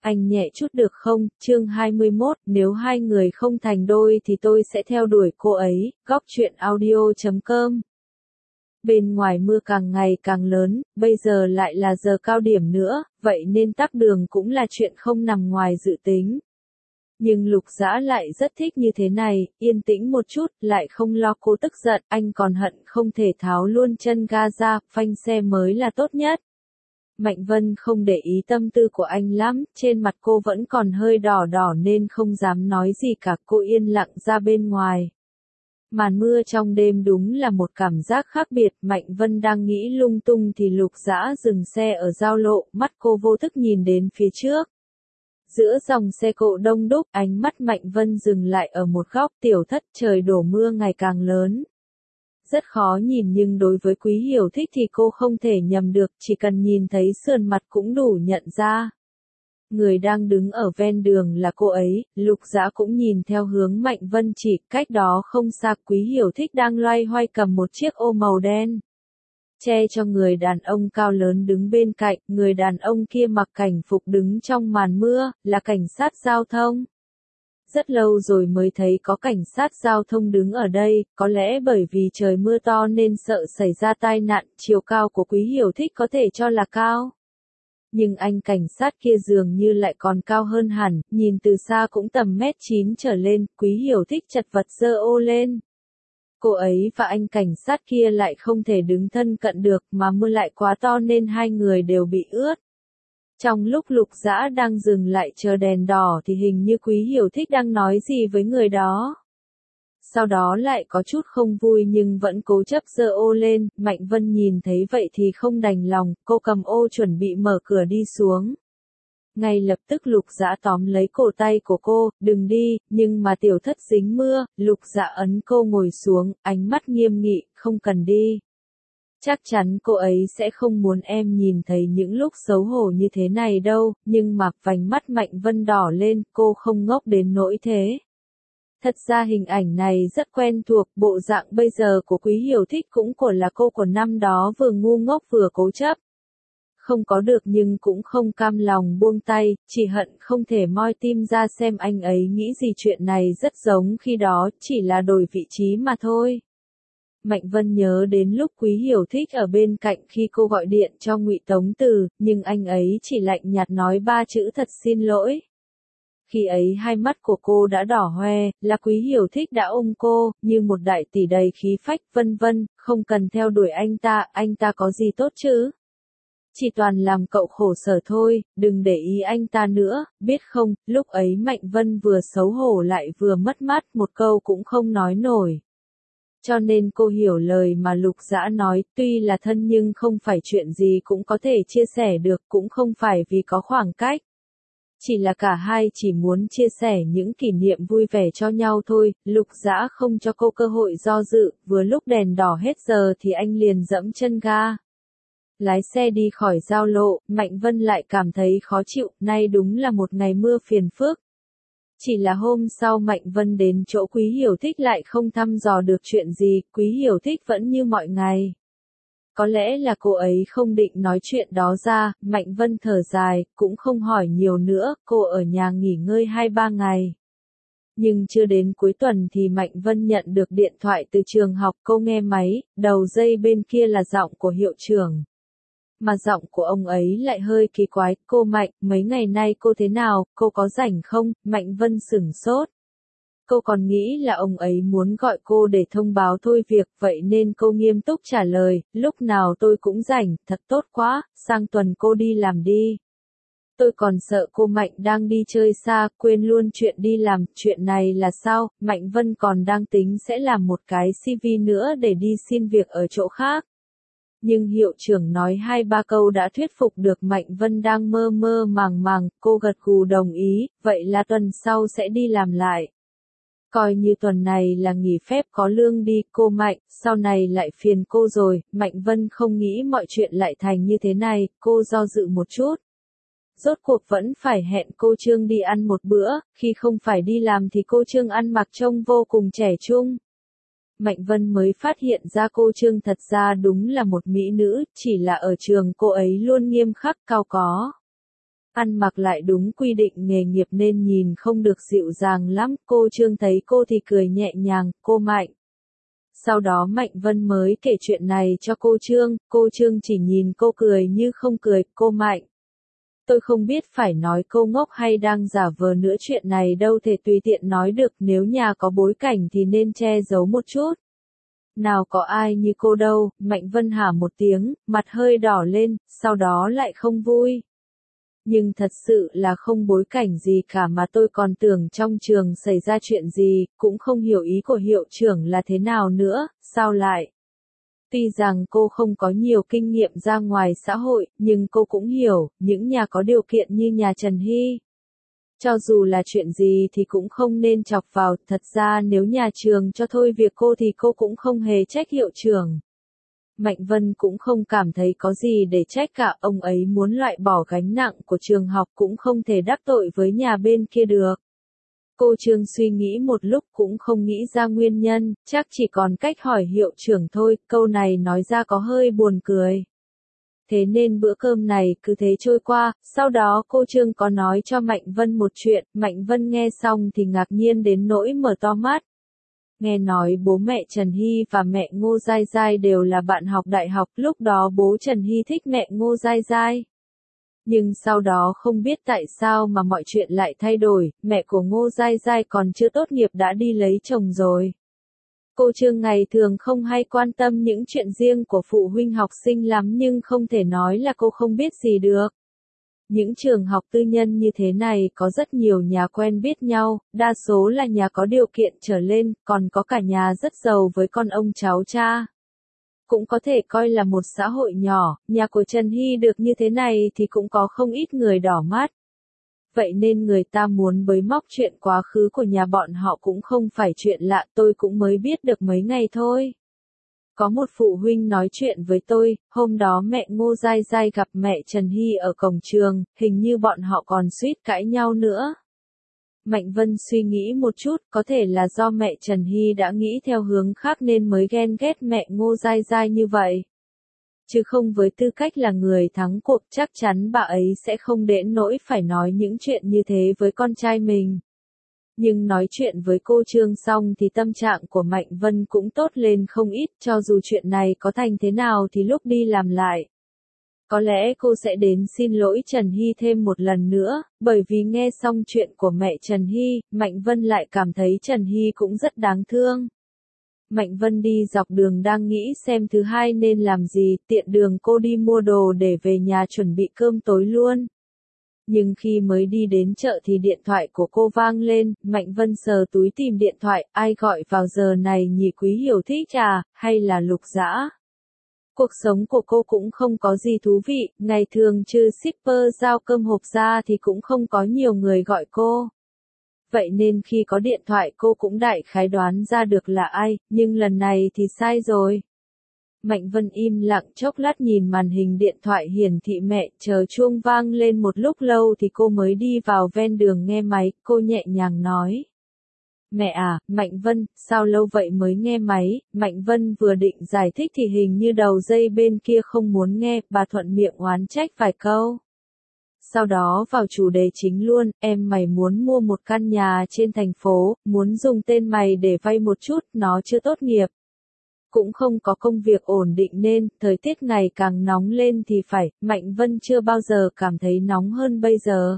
anh nhẹ chút được không? Chương 21, nếu hai người không thành đôi thì tôi sẽ theo đuổi cô ấy. Góc truyện audio.com. Bên ngoài mưa càng ngày càng lớn, bây giờ lại là giờ cao điểm nữa, vậy nên tắc đường cũng là chuyện không nằm ngoài dự tính. Nhưng Lục Dã lại rất thích như thế này, yên tĩnh một chút, lại không lo cô tức giận, anh còn hận không thể tháo luôn chân ga ra, phanh xe mới là tốt nhất. Mạnh Vân không để ý tâm tư của anh lắm, trên mặt cô vẫn còn hơi đỏ đỏ nên không dám nói gì cả, cô yên lặng ra bên ngoài. Màn mưa trong đêm đúng là một cảm giác khác biệt, Mạnh Vân đang nghĩ lung tung thì Lục Dã dừng xe ở giao lộ, mắt cô vô thức nhìn đến phía trước. Giữa dòng xe cộ đông đúc, ánh mắt Mạnh Vân dừng lại ở một góc, Tiểu Thất, trời đổ mưa ngày càng lớn. Rất khó nhìn nhưng đối với Quý Hiểu Thích thì cô không thể nhầm được, chỉ cần nhìn thấy sườn mặt cũng đủ nhận ra. Người đang đứng ở ven đường là cô ấy, Lục Dã cũng nhìn theo hướng Mạnh Vân chỉ, cách đó không xa Quý Hiểu Thích đang loay hoay cầm một chiếc ô màu đen. Che cho người đàn ông cao lớn đứng bên cạnh, người đàn ông kia mặc cảnh phục đứng trong màn mưa, là cảnh sát giao thông. Rất lâu rồi mới thấy có cảnh sát giao thông đứng ở đây, có lẽ bởi vì trời mưa to nên sợ xảy ra tai nạn, chiều cao của Quý Hiểu Thích có thể cho là cao. Nhưng anh cảnh sát kia dường như lại còn cao hơn hẳn, nhìn từ xa cũng tầm 1m9 trở lên, Quý Hiểu Thích chật vật giơ ô lên. Cô ấy và anh cảnh sát kia lại không thể đứng thân cận được mà mưa lại quá to nên hai người đều bị ướt. Trong lúc Lục Dã đang dừng lại chờ đèn đỏ thì hình như Quý Hiểu Thích đang nói gì với người đó. Sau đó lại có chút không vui nhưng vẫn cố chấp giơ ô lên, Mạnh Vân nhìn thấy vậy thì không đành lòng, cô cầm ô chuẩn bị mở cửa đi xuống. Ngay lập tức Lục Dã tóm lấy cổ tay của cô, đừng đi, nhưng mà Tiểu Thất dính mưa, Lục Dã ấn cô ngồi xuống, ánh mắt nghiêm nghị, không cần đi. Chắc chắn cô ấy sẽ không muốn em nhìn thấy những lúc xấu hổ như thế này đâu, nhưng mà vành mắt Mạnh Vân đỏ lên, cô không ngốc đến nỗi thế. Thật ra hình ảnh này rất quen thuộc, bộ dạng bây giờ của Quý Hiểu Thích cũng của là cô của năm đó vừa ngu ngốc vừa cố chấp. Không có được nhưng cũng không cam lòng buông tay, chỉ hận không thể moi tim ra xem anh ấy nghĩ gì, chuyện này rất giống khi đó, chỉ là đổi vị trí mà thôi. Mạnh Vân nhớ đến lúc Quý Hiểu Thích ở bên cạnh khi cô gọi điện cho Ngụy Tống Từ, nhưng anh ấy chỉ lạnh nhạt nói 3 chữ thật xin lỗi. Khi ấy hai mắt của cô đã đỏ hoe, là Quý Hiểu Thích đã ôm cô, như một đại tỷ đầy khí phách, vân vân, không cần theo đuổi anh ta có gì tốt chứ? Chỉ toàn làm cậu khổ sở thôi, đừng để ý anh ta nữa, biết không, lúc ấy Mạnh Vân vừa xấu hổ lại vừa mất mát, một câu cũng không nói nổi. Cho nên cô hiểu lời mà Lục Dã nói, tuy là thân nhưng không phải chuyện gì cũng có thể chia sẻ được, cũng không phải vì có khoảng cách. Chỉ là cả hai chỉ muốn chia sẻ những kỷ niệm vui vẻ cho nhau thôi, Lục Dã không cho cô cơ hội do dự, vừa lúc đèn đỏ hết giờ thì anh liền dẫm chân ga. Lái xe đi khỏi giao lộ, Mạnh Vân lại cảm thấy khó chịu, nay đúng là một ngày mưa phiền phức. Chỉ là hôm sau Mạnh Vân đến chỗ Quý Hiểu Thích lại không thăm dò được chuyện gì, Quý Hiểu Thích vẫn như mọi ngày. Có lẽ là cô ấy không định nói chuyện đó ra, Mạnh Vân thở dài, cũng không hỏi nhiều nữa, cô ở nhà nghỉ ngơi 2-3 ngày. Nhưng chưa đến cuối tuần thì Mạnh Vân nhận được điện thoại từ trường học, cô nghe máy, đầu dây bên kia là giọng của hiệu trưởng. Mà giọng của ông ấy lại hơi kỳ quái, cô Mạnh, mấy ngày nay cô thế nào, cô có rảnh không? Mạnh Vân sửng sốt. Cô còn nghĩ là ông ấy muốn gọi cô để thông báo thôi việc, vậy nên cô nghiêm túc trả lời, lúc nào tôi cũng rảnh, thật tốt quá, sang tuần cô đi làm đi. Tôi còn sợ cô Mạnh đang đi chơi xa, quên luôn chuyện đi làm, chuyện này là sao? Mạnh Vân còn đang tính sẽ làm một cái CV nữa để đi xin việc ở chỗ khác. Nhưng hiệu trưởng nói 2-3 câu đã thuyết phục được Mạnh Vân đang mơ mơ màng màng, cô gật gù đồng ý, vậy là tuần sau sẽ đi làm lại. Coi như tuần này là nghỉ phép có lương đi, cô Mạnh, sau này lại phiền cô rồi, Mạnh Vân không nghĩ mọi chuyện lại thành như thế này, cô do dự một chút. Rốt cuộc vẫn phải hẹn cô Trương đi ăn một bữa, khi không phải đi làm thì cô Trương ăn mặc trông vô cùng trẻ trung. Mạnh Vân mới phát hiện ra cô Trương thật ra đúng là một mỹ nữ, chỉ là ở trường cô ấy luôn nghiêm khắc cao có. ăn mặc lại đúng quy định nghề nghiệp nên nhìn không được dịu dàng lắm. Cô Trương thấy cô thì cười nhẹ nhàng, cô Mạnh. Sau đó Mạnh Vân mới kể chuyện này cho cô Trương chỉ nhìn cô cười như không cười, cô Mạnh. Tôi không biết phải nói cô ngốc hay đang giả vờ nữa, chuyện này đâu thể tùy tiện nói được, nếu nhà có bối cảnh thì nên che giấu một chút. Nào có ai như cô đâu. Mạnh Vân hả một tiếng, mặt hơi đỏ lên, sau đó lại không vui. Nhưng thật sự là không bối cảnh gì cả mà tôi còn tưởng trong trường xảy ra chuyện gì, cũng không hiểu ý của hiệu trưởng là thế nào nữa, sao lại. Tuy rằng cô không có nhiều kinh nghiệm ra ngoài xã hội, nhưng cô cũng hiểu, những nhà có điều kiện như nhà Trần Hy. Cho dù là chuyện gì thì cũng không nên chọc vào, thật ra nếu nhà trường cho thôi việc cô thì cô cũng không hề trách hiệu trưởng. Mạnh Vân cũng không cảm thấy có gì để trách cả, ông ấy muốn loại bỏ gánh nặng của trường học cũng không thể đắc tội với nhà bên kia được. Cô Trương suy nghĩ một lúc cũng không nghĩ ra nguyên nhân, chắc chỉ còn cách hỏi hiệu trưởng thôi, câu này nói ra có hơi buồn cười. Thế nên bữa cơm này cứ thế trôi qua, sau đó cô Trương có nói cho Mạnh Vân một chuyện, Mạnh Vân nghe xong thì ngạc nhiên đến nỗi mở to mắt. Nghe nói bố mẹ Trần Hy và mẹ Ngô Giai Giai đều là bạn học đại học, lúc đó bố Trần Hy thích mẹ Ngô Giai Giai. Nhưng sau đó không biết tại sao mà mọi chuyện lại thay đổi, mẹ của Ngô Giai Giai còn chưa tốt nghiệp đã đi lấy chồng rồi. Cô Trương ngày thường không hay quan tâm những chuyện riêng của phụ huynh học sinh lắm nhưng không thể nói là cô không biết gì được. Những trường học tư nhân như thế này có rất nhiều nhà quen biết nhau, đa số là nhà có điều kiện trở lên, còn có cả nhà rất giàu với con ông cháu cha. Cũng có thể coi là một xã hội nhỏ, nhà của Trần Hy được như thế này thì cũng có không ít người đỏ mắt. Vậy nên người ta muốn bới móc chuyện quá khứ của nhà bọn họ cũng không phải chuyện lạ, tôi cũng mới biết được mấy ngày thôi. Có một phụ huynh nói chuyện với tôi, hôm đó mẹ Ngô Giai Giai gặp mẹ Trần Hy ở cổng trường, hình như bọn họ còn suýt cãi nhau nữa. Mạnh Vân suy nghĩ một chút, có thể là do mẹ Trần Hy đã nghĩ theo hướng khác nên mới ghen ghét mẹ Ngô Giai Giai như vậy. Chứ không với tư cách là người thắng cuộc chắc chắn bà ấy sẽ không đến nỗi phải nói những chuyện như thế với con trai mình. Nhưng nói chuyện với cô Trương xong thì tâm trạng của Mạnh Vân cũng tốt lên không ít, cho dù chuyện này có thành thế nào thì lúc đi làm lại. Có lẽ cô sẽ đến xin lỗi Trần Hy thêm một lần nữa, bởi vì nghe xong chuyện của mẹ Trần Hy, Mạnh Vân lại cảm thấy Trần Hy cũng rất đáng thương. Mạnh Vân đi dọc đường đang nghĩ xem thứ hai nên làm gì, tiện đường cô đi mua đồ để về nhà chuẩn bị cơm tối luôn. Nhưng khi mới đi đến chợ thì điện thoại của cô vang lên, Mạnh Vân sờ túi tìm điện thoại, ai gọi vào giờ này nhỉ, Quý Hiểu thích à, hay là Lục Dã? Cuộc sống của cô cũng không có gì thú vị, ngày thường trừ shipper giao cơm hộp ra thì cũng không có nhiều người gọi cô. Vậy nên khi có điện thoại cô cũng đại khái đoán ra được là ai, nhưng lần này thì sai rồi. Mạnh Vân im lặng chốc lát nhìn màn hình điện thoại hiển thị mẹ, chờ chuông vang lên một lúc lâu thì cô mới đi vào ven đường nghe máy, cô nhẹ nhàng nói. Mẹ à, Mạnh Vân, sao lâu vậy mới nghe máy, Mạnh Vân vừa định giải thích thì hình như đầu dây bên kia không muốn nghe, bà thuận miệng oán trách vài câu. Sau đó vào chủ đề chính luôn, em mày muốn mua một căn nhà trên thành phố, muốn dùng tên mày để vay một chút, nó chưa tốt nghiệp. Cũng không có công việc ổn định nên, thời tiết ngày càng nóng lên thì phải, Mạnh Vân chưa bao giờ cảm thấy nóng hơn bây giờ.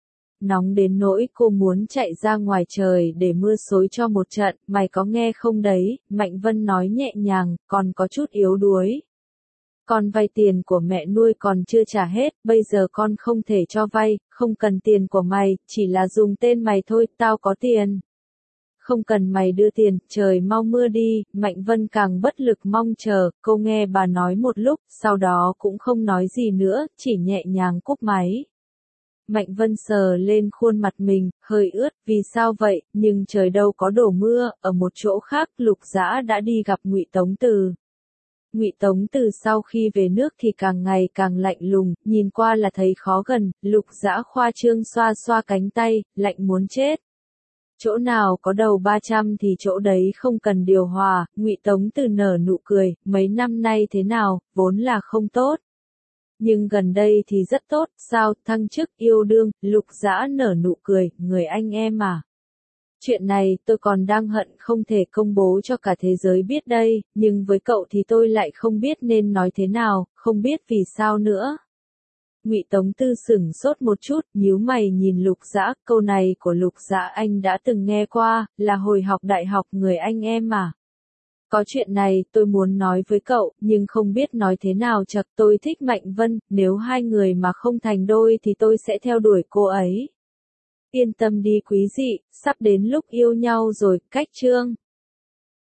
Nóng đến nỗi cô muốn chạy ra ngoài trời để mưa xối cho một trận, mày có nghe không đấy, Mạnh Vân nói nhẹ nhàng, còn có chút yếu đuối. Con vay tiền của mẹ nuôi còn chưa trả hết, bây giờ con không thể cho vay, không cần tiền của mày, chỉ là dùng tên mày thôi, tao có tiền. Không cần mày đưa tiền, trời mau mưa đi, Mạnh Vân càng bất lực mong chờ, cô nghe bà nói một lúc, sau đó cũng không nói gì nữa, chỉ nhẹ nhàng cúp máy. Mạnh Vân sờ lên khuôn mặt mình, hơi ướt, vì sao vậy, nhưng trời đâu có đổ mưa, ở một chỗ khác, Lục Dã đã đi gặp Ngụy Tống Từ. Ngụy Tống Từ sau khi về nước thì càng ngày càng lạnh lùng, nhìn qua là thấy khó gần, Lục Dã khoa trương xoa xoa cánh tay, lạnh muốn chết. Chỗ nào có đầu 300 thì chỗ đấy không cần điều hòa, Ngụy Tống Từ nở nụ cười, mấy năm nay thế nào, vốn là không tốt. Nhưng gần đây thì rất tốt, sao, thăng chức, yêu đương, Lục Dã nở nụ cười, người anh em à. Chuyện này tôi còn đang hận không thể công bố cho cả thế giới biết đây, nhưng với cậu thì tôi lại không biết nên nói thế nào, không biết vì sao nữa. Ngụy Tống Tư sửng sốt một chút, nhíu mày nhìn Lục Dã, câu này của Lục Dã anh đã từng nghe qua, là hồi học đại học người anh em mà. Có chuyện này tôi muốn nói với cậu, nhưng không biết nói thế nào chật, tôi thích Mạnh Vân, nếu hai người mà không thành đôi thì tôi sẽ theo đuổi cô ấy. Yên tâm đi quý dị, sắp đến lúc yêu nhau rồi, cách chương.